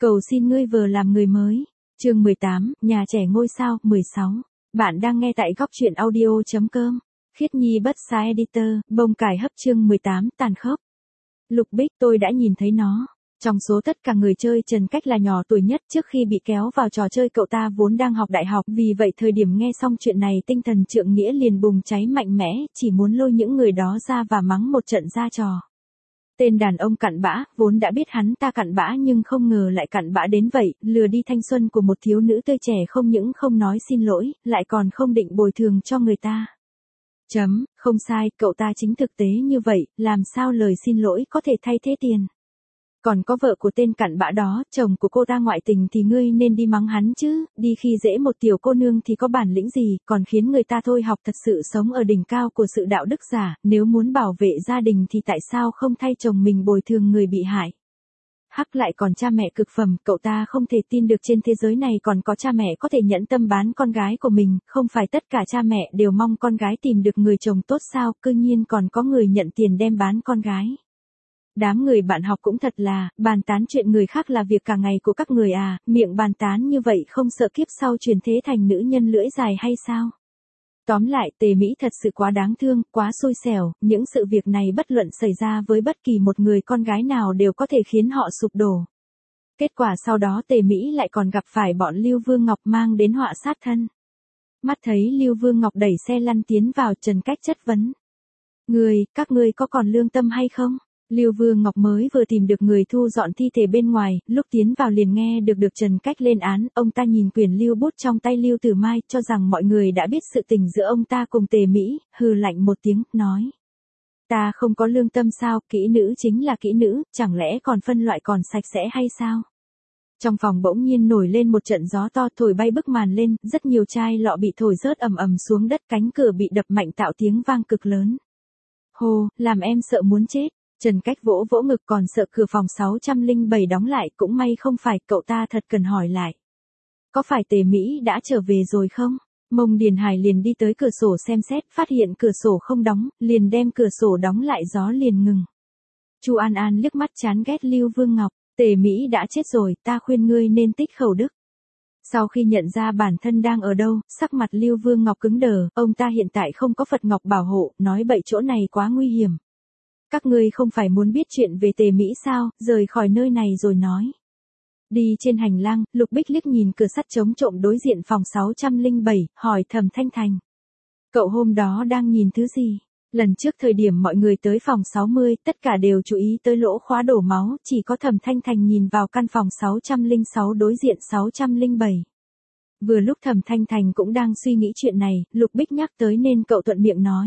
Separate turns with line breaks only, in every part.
Cầu xin ngươi vừa làm người mới. Chương 18, nhà trẻ ngôi sao, 16. Bạn đang nghe tại góc truyện audio.com. Khiết Nhi bất sai editor, bông cải hấp chương 18 tàn khốc. Lục Bích, tôi đã nhìn thấy nó. Trong số tất cả người chơi, Trần Cách là nhỏ tuổi nhất. Trước khi bị kéo vào trò chơi, cậu ta vốn đang học đại học, vì vậy thời điểm nghe xong chuyện này tinh thần trượng nghĩa liền bùng cháy mạnh mẽ, chỉ muốn lôi những người đó ra và mắng một trận ra trò. Tên đàn ông cặn bã, vốn đã biết hắn ta cặn bã nhưng không ngờ lại cặn bã đến vậy, lừa đi thanh xuân của một thiếu nữ tươi trẻ, không những không nói xin lỗi, lại còn không định bồi thường cho người ta. Không sai, cậu ta chính thực tế như vậy, làm sao lời xin lỗi có thể thay thế tiền. Còn có vợ của tên cặn bã đó, chồng của cô ta ngoại tình thì ngươi nên đi mắng hắn chứ, đi khi dễ một tiểu cô nương thì có bản lĩnh gì, còn khiến người ta thôi học thật sự sống ở đỉnh cao của sự đạo đức giả, nếu muốn bảo vệ gia đình thì tại sao không thay chồng mình bồi thường người bị hại. Hắc lại còn cha mẹ cực phẩm, cậu ta không thể tin được trên thế giới này còn có cha mẹ có thể nhẫn tâm bán con gái của mình, không phải tất cả cha mẹ đều mong con gái tìm được người chồng tốt sao, cư nhiên còn có người nhận tiền đem bán con gái. Đám người bạn học cũng thật là, bàn tán chuyện người khác là việc cả ngày của các người à, miệng bàn tán như vậy không sợ kiếp sau chuyển thế thành nữ nhân lưỡi dài hay sao? Tóm lại, Tề Mỹ thật sự quá đáng thương, quá xui xẻo, những sự việc này bất luận xảy ra với bất kỳ một người con gái nào đều có thể khiến họ sụp đổ. Kết quả sau đó Tề Mỹ lại còn gặp phải bọn Lưu Vương Ngọc mang đến họa sát thân. Mắt thấy Lưu Vương Ngọc đẩy xe lăn tiến vào, Trần Cách chất vấn. Các ngươi có còn lương tâm hay không? Lưu Vương Ngọc mới vừa tìm được người thu dọn thi thể bên ngoài, lúc tiến vào liền nghe được Trần Cách lên án, ông ta nhìn quyển lưu bút trong tay Lưu Tử Mai, cho rằng mọi người đã biết sự tình giữa ông ta cùng Tề Mỹ, hừ lạnh một tiếng, nói. Ta không có lương tâm sao, kỹ nữ chính là kỹ nữ, chẳng lẽ còn phân loại còn sạch sẽ hay sao? Trong phòng bỗng nhiên nổi lên một trận gió to thổi bay bức màn lên, rất nhiều chai lọ bị thổi rớt ầm ầm xuống đất, cánh cửa bị đập mạnh tạo tiếng vang cực lớn. Hô, làm em sợ muốn chết. Trần Cách vỗ vỗ ngực, còn sợ cửa phòng 607 đóng lại, cũng may không phải, cậu ta thật cần hỏi lại. Có phải Tề Mỹ đã trở về rồi không? Mông Điền Hải liền đi tới cửa sổ xem xét, phát hiện cửa sổ không đóng, liền đem cửa sổ đóng lại, gió liền ngừng. Chu An An liếc mắt chán ghét Lưu Vương Ngọc, Tề Mỹ đã chết rồi, ta khuyên ngươi nên tích khẩu đức. Sau khi nhận ra bản thân đang ở đâu, sắc mặt Lưu Vương Ngọc cứng đờ, ông ta hiện tại không có Phật Ngọc bảo hộ, nói bậy chỗ này quá nguy hiểm. Các ngươi không phải muốn biết chuyện về Tề Mỹ sao, rời khỏi nơi này rồi nói. Đi trên hành lang, Lục Bích liếc nhìn cửa sắt chống trộm đối diện phòng 607, hỏi Thẩm Thanh Thành. Cậu hôm đó đang nhìn thứ gì? Lần trước thời điểm mọi người tới phòng 60, tất cả đều chú ý tới lỗ khóa đổ máu, chỉ có Thẩm Thanh Thành nhìn vào căn phòng 606 đối diện 607. Vừa lúc Thẩm Thanh Thành cũng đang suy nghĩ chuyện này, Lục Bích nhắc tới nên cậu thuận miệng nói.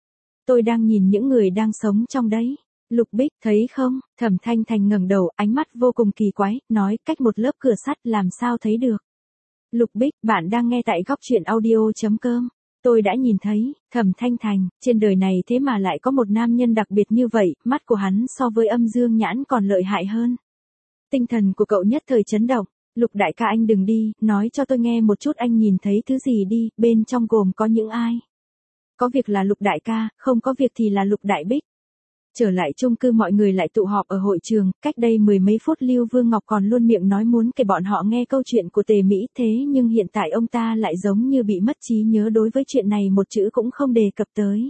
Tôi đang nhìn những người đang sống trong đấy. Lục Bích, thấy không? Thẩm Thanh Thành ngẩng đầu, ánh mắt vô cùng kỳ quái, nói, cách một lớp cửa sắt làm sao thấy được. Lục Bích, bạn đang nghe tại góc truyện audio.com. Tôi đã nhìn thấy, Thẩm Thanh Thành, trên đời này thế mà lại có một nam nhân đặc biệt như vậy, mắt của hắn so với âm dương nhãn còn lợi hại hơn. Tinh thần của cậu nhất thời chấn động. Lục đại ca anh đừng đi, nói cho tôi nghe một chút anh nhìn thấy thứ gì đi, bên trong gồm có những ai. Có việc là Lục đại ca, không có việc thì là Lục đại Bích. Trở lại chung cư, mọi người lại tụ họp ở hội trường, cách đây mười mấy phút Lưu Vương Ngọc còn luôn miệng nói muốn kể bọn họ nghe câu chuyện của Tề Mỹ, thế nhưng hiện tại ông ta lại giống như bị mất trí nhớ, đối với chuyện này một chữ cũng không đề cập tới.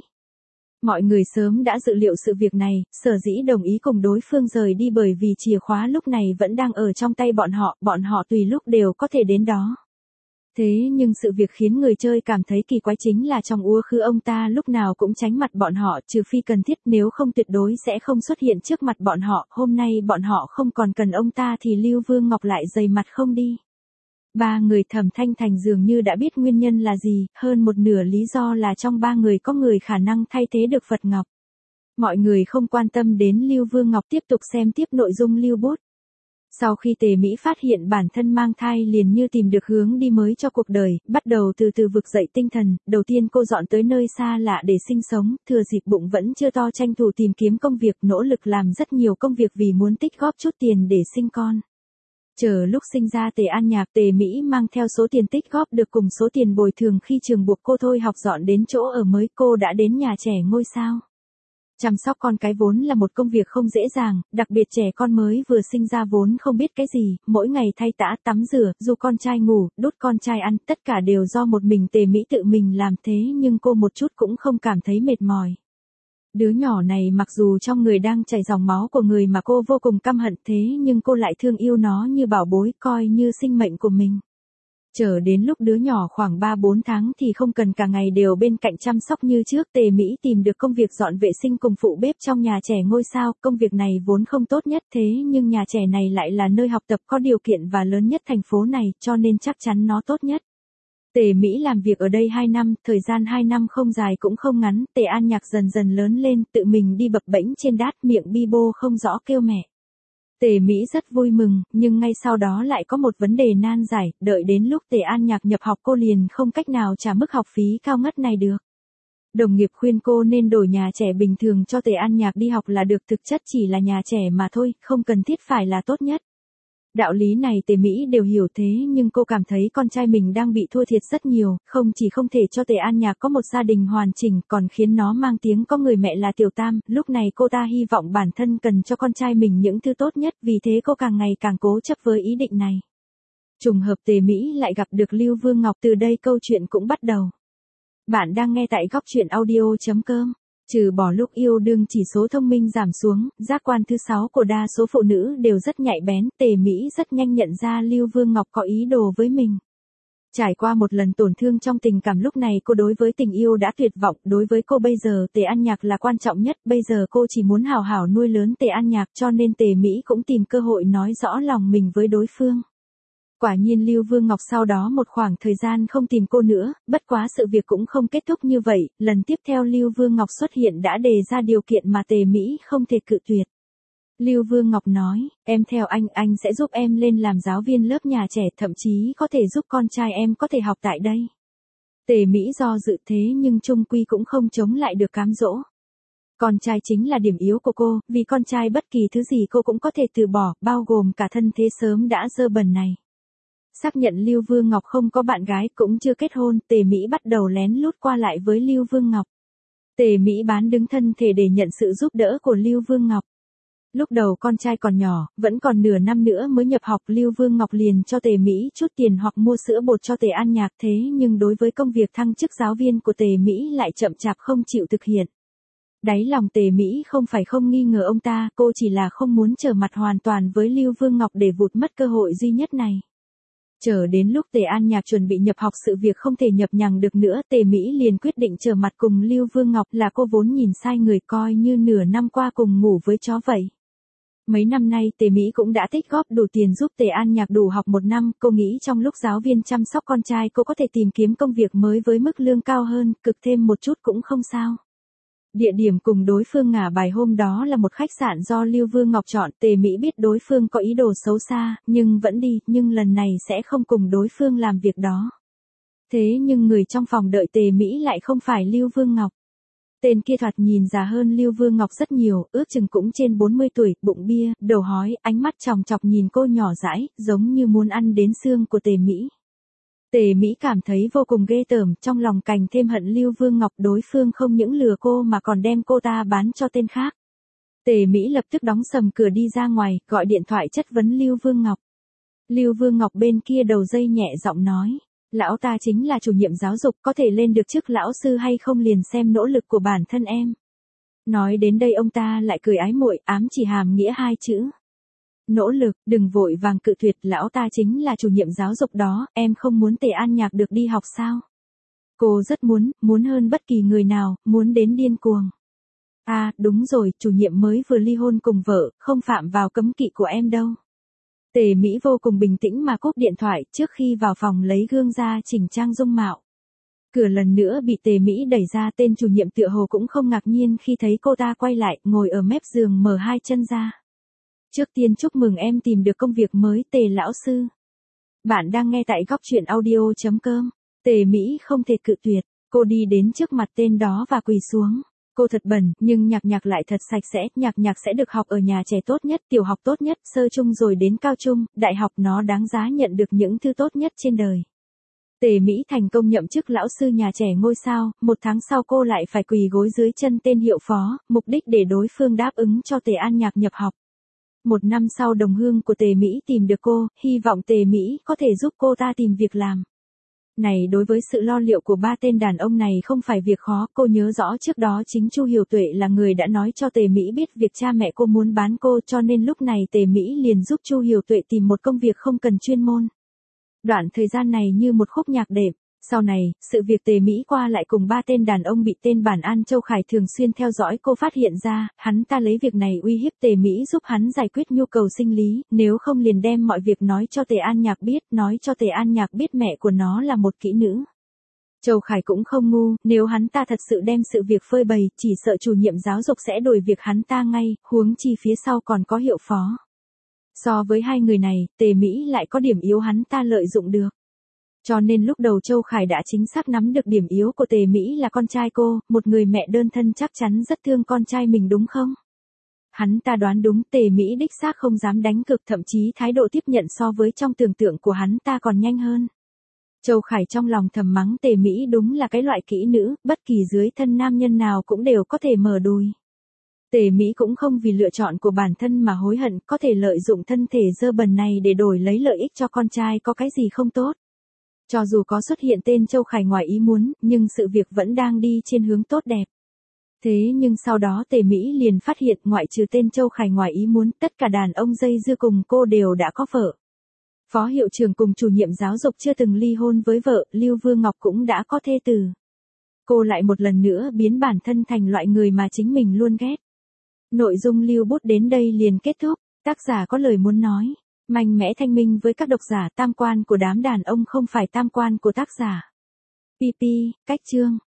Mọi người sớm đã dự liệu sự việc này, sở dĩ đồng ý cùng đối phương rời đi bởi vì chìa khóa lúc này vẫn đang ở trong tay bọn họ tùy lúc đều có thể đến đó. Thế nhưng sự việc khiến người chơi cảm thấy kỳ quái chính là trong quá khứ ông ta lúc nào cũng tránh mặt bọn họ, trừ phi cần thiết, nếu không tuyệt đối sẽ không xuất hiện trước mặt bọn họ, hôm nay bọn họ không còn cần ông ta thì Lưu Vương Ngọc lại dày mặt không đi. Ba người Thẩm Thanh Thành dường như đã biết nguyên nhân là gì, hơn một nửa lý do là trong ba người có người khả năng thay thế được Phật Ngọc. Mọi người không quan tâm đến Lưu Vương Ngọc, tiếp tục xem tiếp nội dung lưu bút. Sau khi Tề Mỹ phát hiện bản thân mang thai liền như tìm được hướng đi mới cho cuộc đời, bắt đầu từ từ vực dậy tinh thần, đầu tiên cô dọn tới nơi xa lạ để sinh sống, thừa dịp bụng vẫn chưa to tranh thủ tìm kiếm công việc, nỗ lực làm rất nhiều công việc vì muốn tích góp chút tiền để sinh con. Chờ lúc sinh ra Tề An Nhạc, Tề Mỹ mang theo số tiền tích góp được cùng số tiền bồi thường khi trường buộc cô thôi học dọn đến chỗ ở mới, cô đã đến nhà trẻ ngôi sao. Chăm sóc con cái vốn là một công việc không dễ dàng, đặc biệt trẻ con mới vừa sinh ra vốn không biết cái gì, mỗi ngày thay tã tắm rửa, dù con trai ngủ, đút con trai ăn, tất cả đều do một mình Tề Mỹ tự mình làm thế nhưng cô một chút cũng không cảm thấy mệt mỏi. Đứa nhỏ này mặc dù trong người đang chảy dòng máu của người mà cô vô cùng căm hận thế nhưng cô lại thương yêu nó như bảo bối, coi như sinh mệnh của mình. Chờ đến lúc đứa nhỏ khoảng 3-4 tháng thì không cần cả ngày đều bên cạnh chăm sóc như trước, Tề Mỹ tìm được công việc dọn vệ sinh cùng phụ bếp trong nhà trẻ ngôi sao, công việc này vốn không tốt nhất thế nhưng nhà trẻ này lại là nơi học tập có điều kiện và lớn nhất thành phố này cho nên chắc chắn nó tốt nhất. Tề Mỹ làm việc ở đây 2 năm, thời gian 2 năm không dài cũng không ngắn, Tề An Nhạc dần dần lớn lên, tự mình đi bập bễnh trên đát, miệng bi bô không rõ kêu mẹ. Tề Mỹ rất vui mừng, nhưng ngay sau đó lại có một vấn đề nan giải, đợi đến lúc Tề An Nhạc nhập học cô liền không cách nào trả mức học phí cao ngất này được. Đồng nghiệp khuyên cô nên đổi nhà trẻ bình thường cho Tề An Nhạc đi học là được, thực chất chỉ là nhà trẻ mà thôi, không cần thiết phải là tốt nhất. Đạo lý này Tề Mỹ đều hiểu thế nhưng cô cảm thấy con trai mình đang bị thua thiệt rất nhiều, không chỉ không thể cho Tề An Nhạc có một gia đình hoàn chỉnh còn khiến nó mang tiếng có người mẹ là Tiểu Tam, lúc này cô ta hy vọng bản thân cần cho con trai mình những thứ tốt nhất vì thế cô càng ngày càng cố chấp với ý định này. Trùng hợp Tề Mỹ lại gặp được Lưu Vương Ngọc, từ đây câu chuyện cũng bắt đầu. Bạn đang nghe tại góc truyện audio.com. Trừ bỏ lúc yêu đương chỉ số thông minh giảm xuống, giác quan thứ 6 của đa số phụ nữ đều rất nhạy bén, Tề Mỹ rất nhanh nhận ra Lưu Vương Ngọc có ý đồ với mình. Trải qua một lần tổn thương trong tình cảm lúc này cô đối với tình yêu đã tuyệt vọng, đối với cô bây giờ Tề An Nhạc là quan trọng nhất, bây giờ cô chỉ muốn hào hảo nuôi lớn Tề An Nhạc cho nên Tề Mỹ cũng tìm cơ hội nói rõ lòng mình với đối phương. Quả nhiên Lưu Vương Ngọc sau đó một khoảng thời gian không tìm cô nữa, bất quá sự việc cũng không kết thúc như vậy, lần tiếp theo Lưu Vương Ngọc xuất hiện đã đề ra điều kiện mà Tề Mỹ không thể cự tuyệt. Lưu Vương Ngọc nói, em theo anh sẽ giúp em lên làm giáo viên lớp nhà trẻ, thậm chí có thể giúp con trai em có thể học tại đây. Tề Mỹ do dự thế nhưng chung quy cũng không chống lại được cám dỗ. Con trai chính là điểm yếu của cô, vì con trai bất kỳ thứ gì cô cũng có thể từ bỏ, bao gồm cả thân thế sớm đã dơ bẩn này. Xác nhận Lưu Vương Ngọc không có bạn gái cũng chưa kết hôn, Tề Mỹ bắt đầu lén lút qua lại với Lưu Vương Ngọc. Tề Mỹ bán đứng thân thể để nhận sự giúp đỡ của Lưu Vương Ngọc. Lúc đầu con trai còn nhỏ, vẫn còn nửa năm nữa mới nhập học, Lưu Vương Ngọc liền cho Tề Mỹ chút tiền hoặc mua sữa bột cho Tề An Nhạc thế nhưng đối với công việc thăng chức giáo viên của Tề Mỹ lại chậm chạp không chịu thực hiện. Đáy lòng Tề Mỹ không phải không nghi ngờ ông ta, cô chỉ là không muốn trở mặt hoàn toàn với Lưu Vương Ngọc để vụt mất cơ hội duy nhất này. Chờ đến lúc Tề An Nhạc chuẩn bị nhập học sự việc không thể nhập nhằng được nữa, Tề Mỹ liền quyết định trở mặt cùng Lưu Vương Ngọc, là cô vốn nhìn sai người, coi như nửa năm qua cùng ngủ với chó vậy. Mấy năm nay Tề Mỹ cũng đã tích góp đủ tiền giúp Tề An Nhạc đủ học 1 năm, cô nghĩ trong lúc giáo viên chăm sóc con trai cô có thể tìm kiếm công việc mới với mức lương cao hơn, cực thêm một chút cũng không sao. Địa điểm cùng đối phương ngả bài hôm đó là một khách sạn do Lưu Vương Ngọc chọn, Tề Mỹ biết đối phương có ý đồ xấu xa, nhưng vẫn đi, nhưng lần này sẽ không cùng đối phương làm việc đó. Thế nhưng người trong phòng đợi Tề Mỹ lại không phải Lưu Vương Ngọc. Tên kia thoạt nhìn già hơn Lưu Vương Ngọc rất nhiều, ước chừng cũng trên 40 tuổi, bụng bia, đầu hói, ánh mắt chòng chọc nhìn cô nhỏ dãi, giống như muốn ăn đến xương của Tề Mỹ. Tề Mỹ cảm thấy vô cùng ghê tởm, trong lòng càng thêm hận Lưu Vương Ngọc, đối phương không những lừa cô mà còn đem cô ta bán cho tên khác. Tề Mỹ lập tức đóng sầm cửa đi ra ngoài, gọi điện thoại chất vấn Lưu Vương Ngọc. Lưu Vương Ngọc bên kia đầu dây nhẹ giọng nói, lão ta chính là chủ nhiệm giáo dục, có thể lên được chức lão sư hay không liền xem nỗ lực của bản thân em. Nói đến đây ông ta lại cười ái muội, ám chỉ hàm nghĩa 2 chữ. Nỗ lực, đừng vội vàng cự tuyệt, lão ta chính là chủ nhiệm giáo dục đó, em không muốn Tề An Nhạc được đi học sao? Cô rất muốn hơn bất kỳ người nào, muốn đến điên cuồng. À, đúng rồi, chủ nhiệm mới vừa ly hôn cùng vợ, không phạm vào cấm kỵ của em đâu. Tề Mỹ vô cùng bình tĩnh mà cúp điện thoại, trước khi vào phòng lấy gương ra chỉnh trang dung mạo. Cửa lần nữa bị Tề Mỹ đẩy ra, tên chủ nhiệm tựa hồ cũng không ngạc nhiên khi thấy cô ta quay lại, ngồi ở mép giường mở 2 chân ra. Trước tiên chúc mừng em tìm được công việc mới, Tề lão sư. Bạn đang nghe tại góc truyện audio.com. Tề Mỹ không thể cự tuyệt, cô đi đến trước mặt tên đó và quỳ xuống. Cô thật bẩn, nhưng Nhạc lại thật sạch sẽ, Nhạc sẽ được học ở nhà trẻ tốt nhất, tiểu học tốt nhất, sơ trung rồi đến cao trung, đại học, nó đáng giá nhận được những thứ tốt nhất trên đời. Tề Mỹ thành công nhậm chức lão sư nhà trẻ ngôi sao, 1 tháng sau cô lại phải quỳ gối dưới chân tên hiệu phó, mục đích để đối phương đáp ứng cho Tề An Nhạc nhập học. 1 năm sau đồng hương của Tề Mỹ tìm được cô, hy vọng Tề Mỹ có thể giúp cô ta tìm việc làm. Này đối với sự lo liệu của 3 tên đàn ông này không phải việc khó, cô nhớ rõ trước đó chính Chu Hiểu Tuệ là người đã nói cho Tề Mỹ biết việc cha mẹ cô muốn bán cô, cho nên lúc này Tề Mỹ liền giúp Chu Hiểu Tuệ tìm một công việc không cần chuyên môn. Đoạn thời gian này như một khúc nhạc đệm. Sau này, sự việc Tề Mỹ qua lại cùng 3 tên đàn ông bị tên bản An Châu Khải thường xuyên theo dõi cô phát hiện ra, hắn ta lấy việc này uy hiếp Tề Mỹ giúp hắn giải quyết nhu cầu sinh lý, nếu không liền đem mọi việc nói cho Tề An Nhạc biết, nói cho Tề An Nhạc biết mẹ của nó là một kỹ nữ. Châu Khải cũng không ngu, nếu hắn ta thật sự đem sự việc phơi bày, chỉ sợ chủ nhiệm giáo dục sẽ đuổi việc hắn ta ngay, huống chi phía sau còn có hiệu phó. So với hai người này, Tề Mỹ lại có điểm yếu hắn ta lợi dụng được. Cho nên lúc đầu Châu Khải đã chính xác nắm được điểm yếu của Tề Mỹ là con trai cô, một người mẹ đơn thân chắc chắn rất thương con trai mình đúng không? Hắn ta đoán đúng, Tề Mỹ đích xác không dám đánh cực, thậm chí thái độ tiếp nhận so với trong tưởng tượng của hắn ta còn nhanh hơn. Châu Khải trong lòng thầm mắng Tề Mỹ đúng là cái loại kỹ nữ, bất kỳ dưới thân nam nhân nào cũng đều có thể mở đùi. Tề Mỹ cũng không vì lựa chọn của bản thân mà hối hận, có thể lợi dụng thân thể dơ bẩn này để đổi lấy lợi ích cho con trai có cái gì không tốt. Cho dù có xuất hiện tên Châu Khải ngoài ý muốn, nhưng sự việc vẫn đang đi trên hướng tốt đẹp. Thế nhưng sau đó Tề Mỹ liền phát hiện ngoại trừ tên Châu Khải ngoài ý muốn, tất cả đàn ông dây dưa cùng cô đều đã có vợ. Phó hiệu trưởng cùng chủ nhiệm giáo dục chưa từng ly hôn với vợ, Lưu Vương Ngọc cũng đã có thê tử. Cô lại một lần nữa biến bản thân thành loại người mà chính mình luôn ghét. Nội dung lưu bút đến đây liền kết thúc, tác giả có lời muốn nói. Mạnh mẽ thanh minh với các độc giả, tam quan của đám đàn ông không phải tam quan của tác giả. PP, cách chương.